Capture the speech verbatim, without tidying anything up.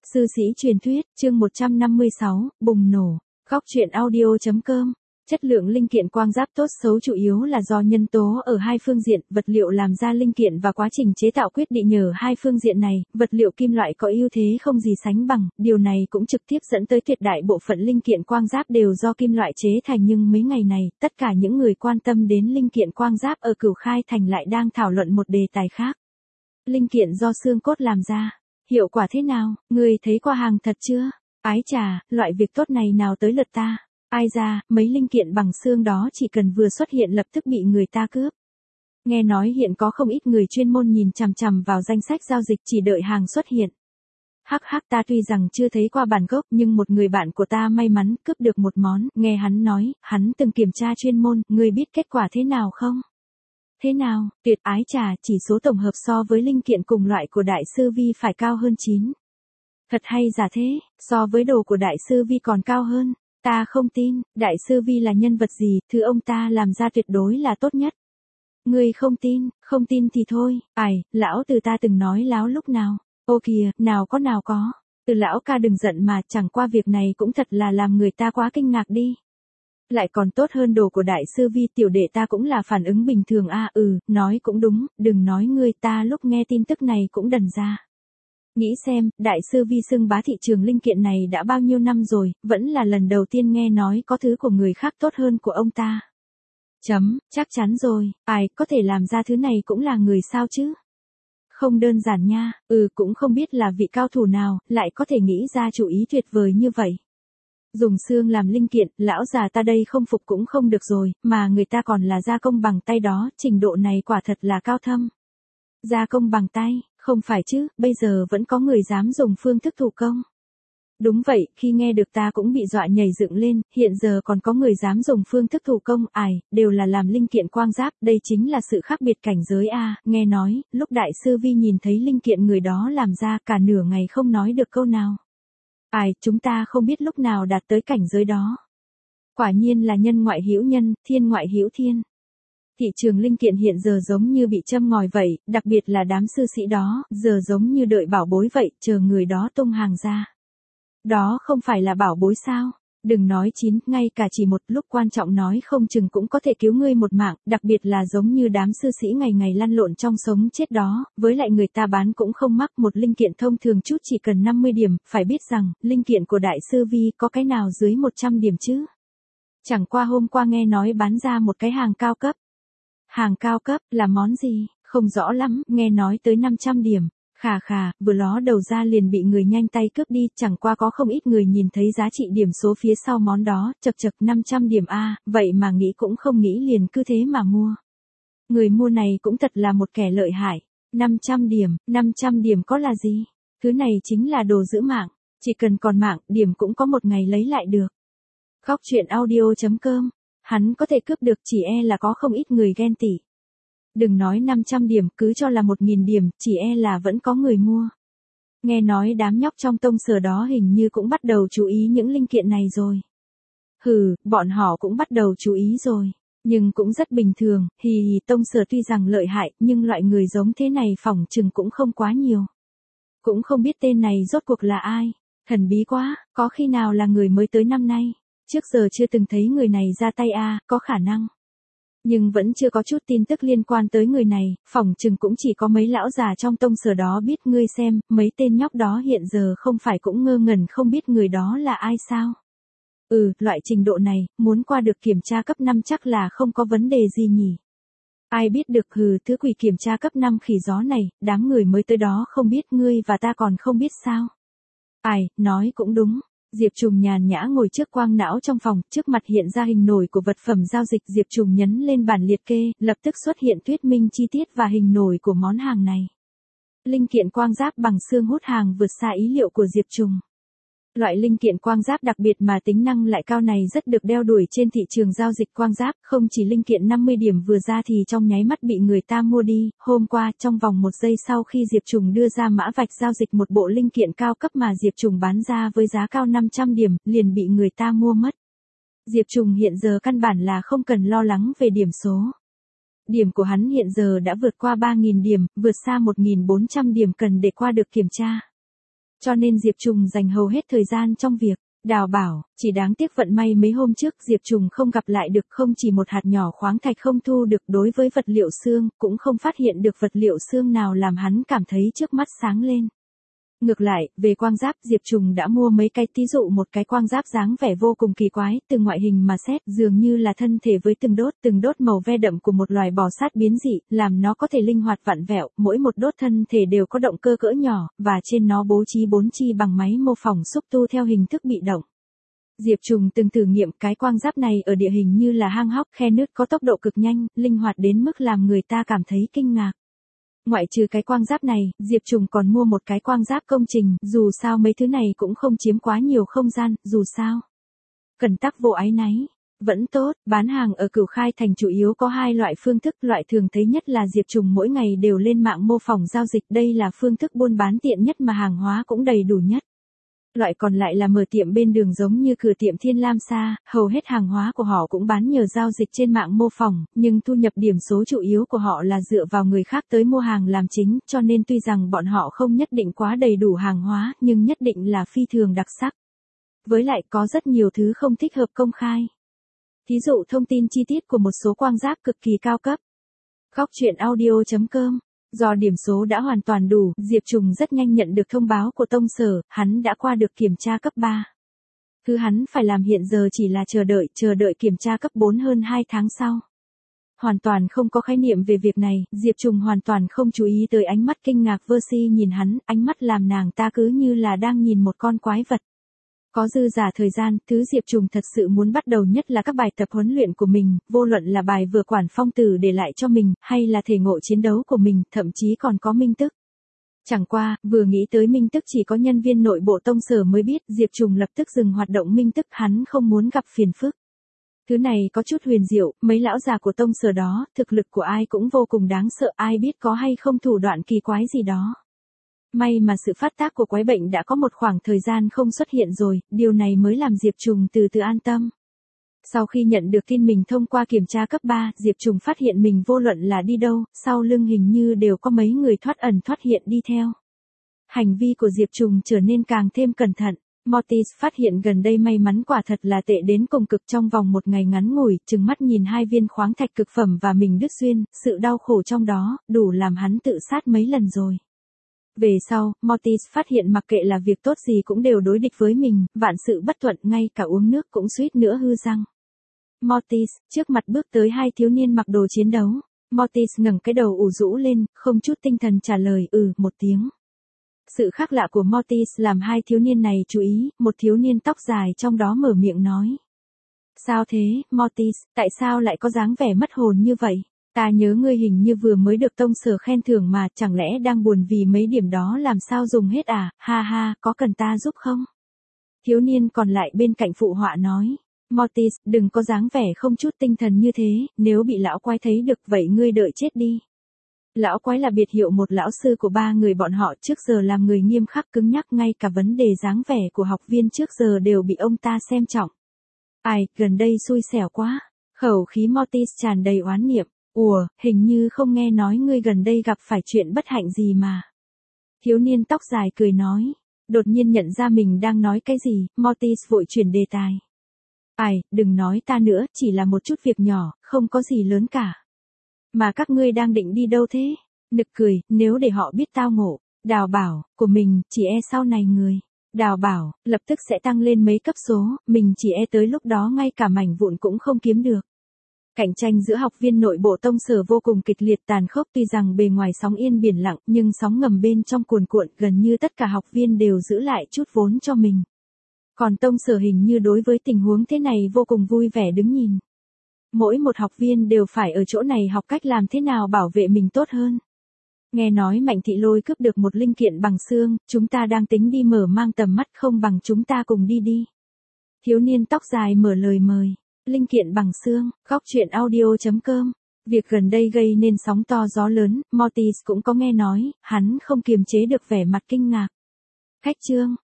Sư sĩ truyền thuyết, chương một trăm năm mươi sáu, bùng nổ. Góc truyện audio.com. Chất lượng linh kiện quang giáp tốt xấu chủ yếu là do nhân tố ở hai phương diện, vật liệu làm ra linh kiện và quá trình chế tạo quyết định. Nhờ hai phương diện này, vật liệu kim loại có ưu thế không gì sánh bằng, điều này cũng trực tiếp dẫn tới tuyệt đại bộ phận linh kiện quang giáp đều do kim loại chế thành. Nhưng mấy ngày này, tất cả những người quan tâm đến linh kiện quang giáp ở Cửu Khai Thành lại đang thảo luận một đề tài khác. Linh kiện do xương cốt làm ra, hiệu quả thế nào, người thấy qua hàng thật chưa? Ái chà, loại việc tốt này nào tới lượt ta. Ai ra, mấy linh kiện bằng xương đó chỉ cần vừa xuất hiện lập tức bị người ta cướp. Nghe nói hiện có không ít người chuyên môn nhìn chằm chằm vào danh sách giao dịch chỉ đợi hàng xuất hiện. Hắc hắc, ta tuy rằng chưa thấy qua bản gốc nhưng một người bạn của ta may mắn cướp được một món. Nghe hắn nói, hắn từng kiểm tra chuyên môn, ngươi biết kết quả thế nào không? Thế nào, tuyệt. Ái chà, chỉ số tổng hợp so với linh kiện cùng loại của Đại sư Vi phải cao hơn chín. Thật hay giả thế, so với đồ của Đại sư Vi còn cao hơn. Ta không tin, Đại sư Vi là nhân vật gì, thứ ông ta làm ra tuyệt đối là tốt nhất. Ngươi không tin, không tin thì thôi. Ải, lão từ ta từng nói láo lúc nào. Ô kìa, nào có nào có. Từ lão ca đừng giận mà, chẳng qua việc này cũng thật là làm người ta quá kinh ngạc đi. Lại còn tốt hơn đồ của Đại sư Vi, tiểu đệ ta cũng là phản ứng bình thường a. À, ừ, nói cũng đúng, đừng nói ngươi, ta lúc nghe tin tức này cũng đần ra. Nghĩ xem, Đại sư Vi xưng bá thị trường linh kiện này đã bao nhiêu năm rồi, vẫn là lần đầu tiên nghe nói có thứ của người khác tốt hơn của ông ta. Chấm, chắc chắn rồi, ai có thể làm ra thứ này cũng là người sao chứ? Không đơn giản nha, ừ cũng không biết là vị cao thủ nào, lại có thể nghĩ ra chủ ý tuyệt vời như vậy. Dùng xương làm linh kiện, lão già ta đây không phục cũng không được rồi, mà người ta còn là gia công bằng tay đó, trình độ này quả thật là cao thâm. Gia công bằng tay, không phải chứ, bây giờ vẫn có người dám dùng phương thức thủ công. Đúng vậy, khi nghe được ta cũng bị dọa nhảy dựng lên, hiện giờ còn có người dám dùng phương thức thủ công, ải, đều là làm linh kiện quang giáp, đây chính là sự khác biệt cảnh giới a. À, nghe nói, lúc Đại sư Vi nhìn thấy linh kiện người đó làm ra cả nửa ngày không nói được câu nào. Ai, chúng ta không biết lúc nào đạt tới cảnh giới đó. Quả nhiên là nhân ngoại hữu nhân, thiên ngoại hữu thiên. Thị trường linh kiện hiện giờ giống như bị châm ngòi vậy, đặc biệt là đám sư sĩ đó, giờ giống như đợi bảo bối vậy, chờ người đó tung hàng ra. Đó không phải là bảo bối sao? Đừng nói chín, ngay cả chỉ một lúc quan trọng nói không chừng cũng có thể cứu ngươi một mạng, đặc biệt là giống như đám sư sĩ ngày ngày lăn lộn trong sống chết đó, với lại người ta bán cũng không mắc, một linh kiện thông thường chút chỉ cần năm mươi điểm, phải biết rằng, linh kiện của Đại sư Vi có cái nào dưới một trăm điểm chứ? Chẳng qua hôm qua nghe nói bán ra một cái hàng cao cấp. Hàng cao cấp là món gì? Không rõ lắm, nghe nói tới năm trăm điểm. Khà khà, vừa ló đầu ra liền bị người nhanh tay cướp đi, chẳng qua có không ít người nhìn thấy giá trị điểm số phía sau món đó, chật chật năm trăm điểm a, à, vậy mà nghĩ cũng không nghĩ liền cứ thế mà mua. Người mua này cũng thật là một kẻ lợi hại. năm trăm điểm, năm trăm điểm có là gì? Thứ này chính là đồ giữ mạng, chỉ cần còn mạng, điểm cũng có một ngày lấy lại được. Góc truyện audio.com, hắn có thể cướp được chỉ e là có không ít người ghen tị. Đừng nói năm trăm điểm, cứ cho là một nghìn điểm, chỉ e là vẫn có người mua. Nghe nói đám nhóc trong tông sở đó hình như cũng bắt đầu chú ý những linh kiện này rồi. Hừ, bọn họ cũng bắt đầu chú ý rồi. Nhưng cũng rất bình thường, hì hì, tông sở tuy rằng lợi hại, nhưng loại người giống thế này phỏng chừng cũng không quá nhiều. Cũng không biết tên này rốt cuộc là ai. Thần bí quá, có khi nào là người mới tới năm nay. Trước giờ chưa từng thấy người này ra tay a, à, có khả năng. Nhưng vẫn chưa có chút tin tức liên quan tới người này, phỏng chừng cũng chỉ có mấy lão già trong tông sở đó biết. Ngươi xem, mấy tên nhóc đó hiện giờ không phải cũng ngơ ngẩn không biết người đó là ai sao? Ừ, loại trình độ này, muốn qua được kiểm tra cấp năm chắc là không có vấn đề gì nhỉ? Ai biết được, hừ, thứ quỷ kiểm tra cấp năm khỉ gió này, đám người mới tới đó không biết, ngươi và ta còn không biết sao? Ai, nói cũng đúng. Diệp Trùng nhàn nhã ngồi trước quang não trong phòng, trước mặt hiện ra hình nổi của vật phẩm giao dịch. Diệp Trùng nhấn lên bản liệt kê, lập tức xuất hiện thuyết minh chi tiết và hình nổi của món hàng này. Linh kiện quang giáp bằng xương hút hàng vượt xa ý liệu của Diệp Trùng. Loại linh kiện quang giáp đặc biệt mà tính năng lại cao này rất được đeo đuổi trên thị trường giao dịch quang giáp, không chỉ linh kiện năm mươi điểm vừa ra thì trong nháy mắt bị người ta mua đi. Hôm qua, trong vòng một giây sau khi Diệp Trùng đưa ra mã vạch giao dịch một bộ linh kiện cao cấp mà Diệp Trùng bán ra với giá cao năm trăm điểm, liền bị người ta mua mất. Diệp Trùng hiện giờ căn bản là không cần lo lắng về điểm số. Điểm của hắn hiện giờ đã vượt qua ba nghìn điểm, vượt xa một nghìn bốn trăm điểm cần để qua được kiểm tra. Cho nên Diệp Trùng dành hầu hết thời gian trong việc đào bảo, chỉ đáng tiếc vận may mấy hôm trước Diệp Trùng không gặp lại được, không chỉ một hạt nhỏ khoáng thạch không thu được, đối với vật liệu xương, cũng không phát hiện được vật liệu xương nào làm hắn cảm thấy trước mắt sáng lên. Ngược lại, về quang giáp, Diệp Trùng đã mua mấy cái, thí dụ một cái quang giáp dáng vẻ vô cùng kỳ quái, từ ngoại hình mà xét, dường như là thân thể với từng đốt, từng đốt màu ve đậm của một loài bò sát biến dị, làm nó có thể linh hoạt vặn vẹo, mỗi một đốt thân thể đều có động cơ cỡ nhỏ, và trên nó bố trí bốn chi bằng máy mô phỏng xúc tu theo hình thức bị động. Diệp Trùng từng thử nghiệm cái quang giáp này ở địa hình như là hang hốc, khe nứt, có tốc độ cực nhanh, linh hoạt đến mức làm người ta cảm thấy kinh ngạc. Ngoại trừ cái quang giáp này, Diệp Trùng còn mua một cái quang giáp công trình, dù sao mấy thứ này cũng không chiếm quá nhiều không gian, dù sao. Cần tắc vô ái náy. Vẫn tốt, bán hàng ở Cửu Khai Thành chủ yếu có hai loại phương thức, loại thường thấy nhất là Diệp Trùng mỗi ngày đều lên mạng mô phỏng giao dịch, đây là phương thức buôn bán tiện nhất mà hàng hóa cũng đầy đủ nhất. Loại còn lại là mở tiệm bên đường giống như cửa tiệm Thiên Lam Sa, hầu hết hàng hóa của họ cũng bán nhờ giao dịch trên mạng mô phỏng, nhưng thu nhập điểm số chủ yếu của họ là dựa vào người khác tới mua hàng làm chính, cho nên tuy rằng bọn họ không nhất định quá đầy đủ hàng hóa, nhưng nhất định là phi thường đặc sắc. Với lại có rất nhiều thứ không thích hợp công khai. Thí dụ thông tin chi tiết của một số quang giáp cực kỳ cao cấp. Góc truyện audio chấm com. Do điểm số đã hoàn toàn đủ, Diệp Trùng rất nhanh nhận được thông báo của tông sở, hắn đã qua được kiểm tra cấp ba. Thứ hắn phải làm hiện giờ chỉ là chờ đợi, chờ đợi kiểm tra cấp bốn hơn hai tháng sau. Hoàn toàn không có khái niệm về việc này, Diệp Trùng hoàn toàn không chú ý tới ánh mắt kinh ngạc Versi nhìn hắn, ánh mắt làm nàng ta cứ như là đang nhìn một con quái vật. Có dư giả thời gian, thứ Diệp Trùng thật sự muốn bắt đầu nhất là các bài tập huấn luyện của mình, vô luận là bài vừa Quản Phong Tử để lại cho mình, hay là thể ngộ chiến đấu của mình, thậm chí còn có minh tức. Chẳng qua, vừa nghĩ tới minh tức chỉ có nhân viên nội bộ tông sở mới biết, Diệp Trùng lập tức dừng hoạt động minh tức, hắn không muốn gặp phiền phức. Thứ này có chút huyền diệu, mấy lão già của tông sở đó, thực lực của ai cũng vô cùng đáng sợ, ai biết có hay không thủ đoạn kỳ quái gì đó. May mà sự phát tác của quái bệnh đã có một khoảng thời gian không xuất hiện rồi, điều này mới làm Diệp Trùng từ từ an tâm. Sau khi nhận được tin mình thông qua kiểm tra cấp ba, Diệp Trùng phát hiện mình vô luận là đi đâu, sau lưng hình như đều có mấy người thoát ẩn thoát hiện đi theo. Hành vi của Diệp Trùng trở nên càng thêm cẩn thận. Mortis phát hiện gần đây may mắn quả thật là tệ đến cùng cực, trong vòng một ngày ngắn ngủi, chừng mắt nhìn hai viên khoáng thạch cực phẩm và mình đứt xuyên, sự đau khổ trong đó, đủ làm hắn tự sát mấy lần rồi. Về sau, Mortis phát hiện mặc kệ là việc tốt gì cũng đều đối địch với mình, vạn sự bất thuận, ngay cả uống nước cũng suýt nữa hư răng. Mortis, trước mặt bước tới hai thiếu niên mặc đồ chiến đấu. Mortis ngẩng cái đầu ủ rũ lên, không chút tinh thần trả lời ừ một tiếng. Sự khác lạ của Mortis làm hai thiếu niên này chú ý, một thiếu niên tóc dài trong đó mở miệng nói. Sao thế, Mortis, tại sao lại có dáng vẻ mất hồn như vậy? Ta nhớ ngươi hình như vừa mới được tông sở khen thưởng mà, chẳng lẽ đang buồn vì mấy điểm đó làm sao dùng hết à, ha ha, có cần ta giúp không? Thiếu niên còn lại bên cạnh phụ họa nói. Mortis, đừng có dáng vẻ không chút tinh thần như thế, nếu bị lão quái thấy được vậy ngươi đợi chết đi. Lão quái là biệt hiệu một lão sư của ba người bọn họ, trước giờ làm người nghiêm khắc cứng nhắc, ngay cả vấn đề dáng vẻ của học viên trước giờ đều bị ông ta xem trọng. Ai, gần đây xui xẻo quá. Khẩu khí Mortis tràn đầy oán niệm. Ủa, hình như không nghe nói ngươi gần đây gặp phải chuyện bất hạnh gì mà. Thiếu niên tóc dài cười nói. Đột nhiên nhận ra mình đang nói cái gì, Mortis vội chuyển đề tài. Ai, đừng nói ta nữa, chỉ là một chút việc nhỏ, không có gì lớn cả. Mà các ngươi đang định đi đâu thế? Nực cười, nếu để họ biết tao ngộ, đào bảo, của mình, chỉ e sau này người. Đào bảo, lập tức sẽ tăng lên mấy cấp số, mình chỉ e tới lúc đó ngay cả mảnh vụn cũng không kiếm được. Cạnh tranh giữa học viên nội bộ tông sở vô cùng kịch liệt tàn khốc, tuy rằng bề ngoài sóng yên biển lặng, nhưng sóng ngầm bên trong cuồn cuộn, gần như tất cả học viên đều giữ lại chút vốn cho mình. Còn tông sở hình như đối với tình huống thế này vô cùng vui vẻ đứng nhìn. Mỗi một học viên đều phải ở chỗ này học cách làm thế nào bảo vệ mình tốt hơn. Nghe nói Mạnh Thị Lôi cướp được một linh kiện bằng xương, chúng ta đang tính đi mở mang tầm mắt, không bằng chúng ta cùng đi đi. Thiếu niên tóc dài mở lời mời. Linh kiện bằng xương, góc truyện audio chấm com. Việc gần đây gây nên sóng to gió lớn, Mortis cũng có nghe nói, hắn không kiềm chế được vẻ mặt kinh ngạc. Cách chương,